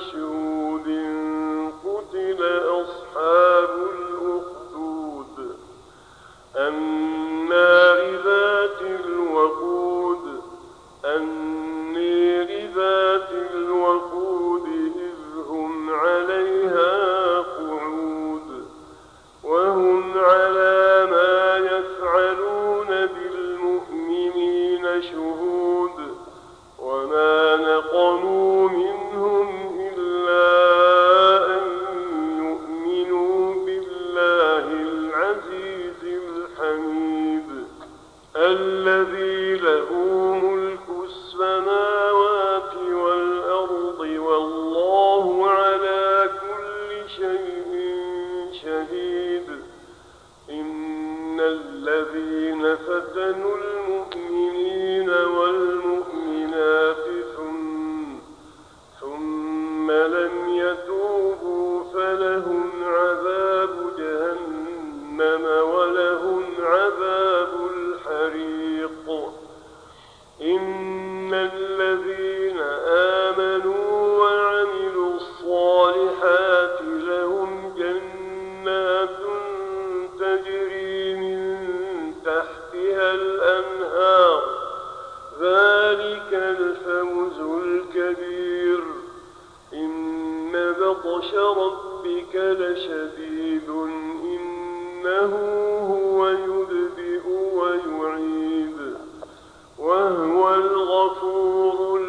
مشهود قتل أصحاب الأخدود النار ذات الوقود إذ هم عليها قعود وهم على ما يفعلون بالمؤمنين شهود وما نقموا منهم إلا أن يؤمنوا بالله العزيز الحميد الذي له ملك السماوات والأرض والله على كل شيء شهيد إن الذين فتنوا المؤمنين والمؤمنات ثم لم يتوبوا فلهم عذاب جهنم ولهم عذاب الحريق إن الذين آمنوا وعملوا الصالحات لهم جنات تجري من تحتها الأنهار ذلك الفوز الكبير إن بطش ربك لشديد إنه هو يبدئ ويعيد وهو الغفور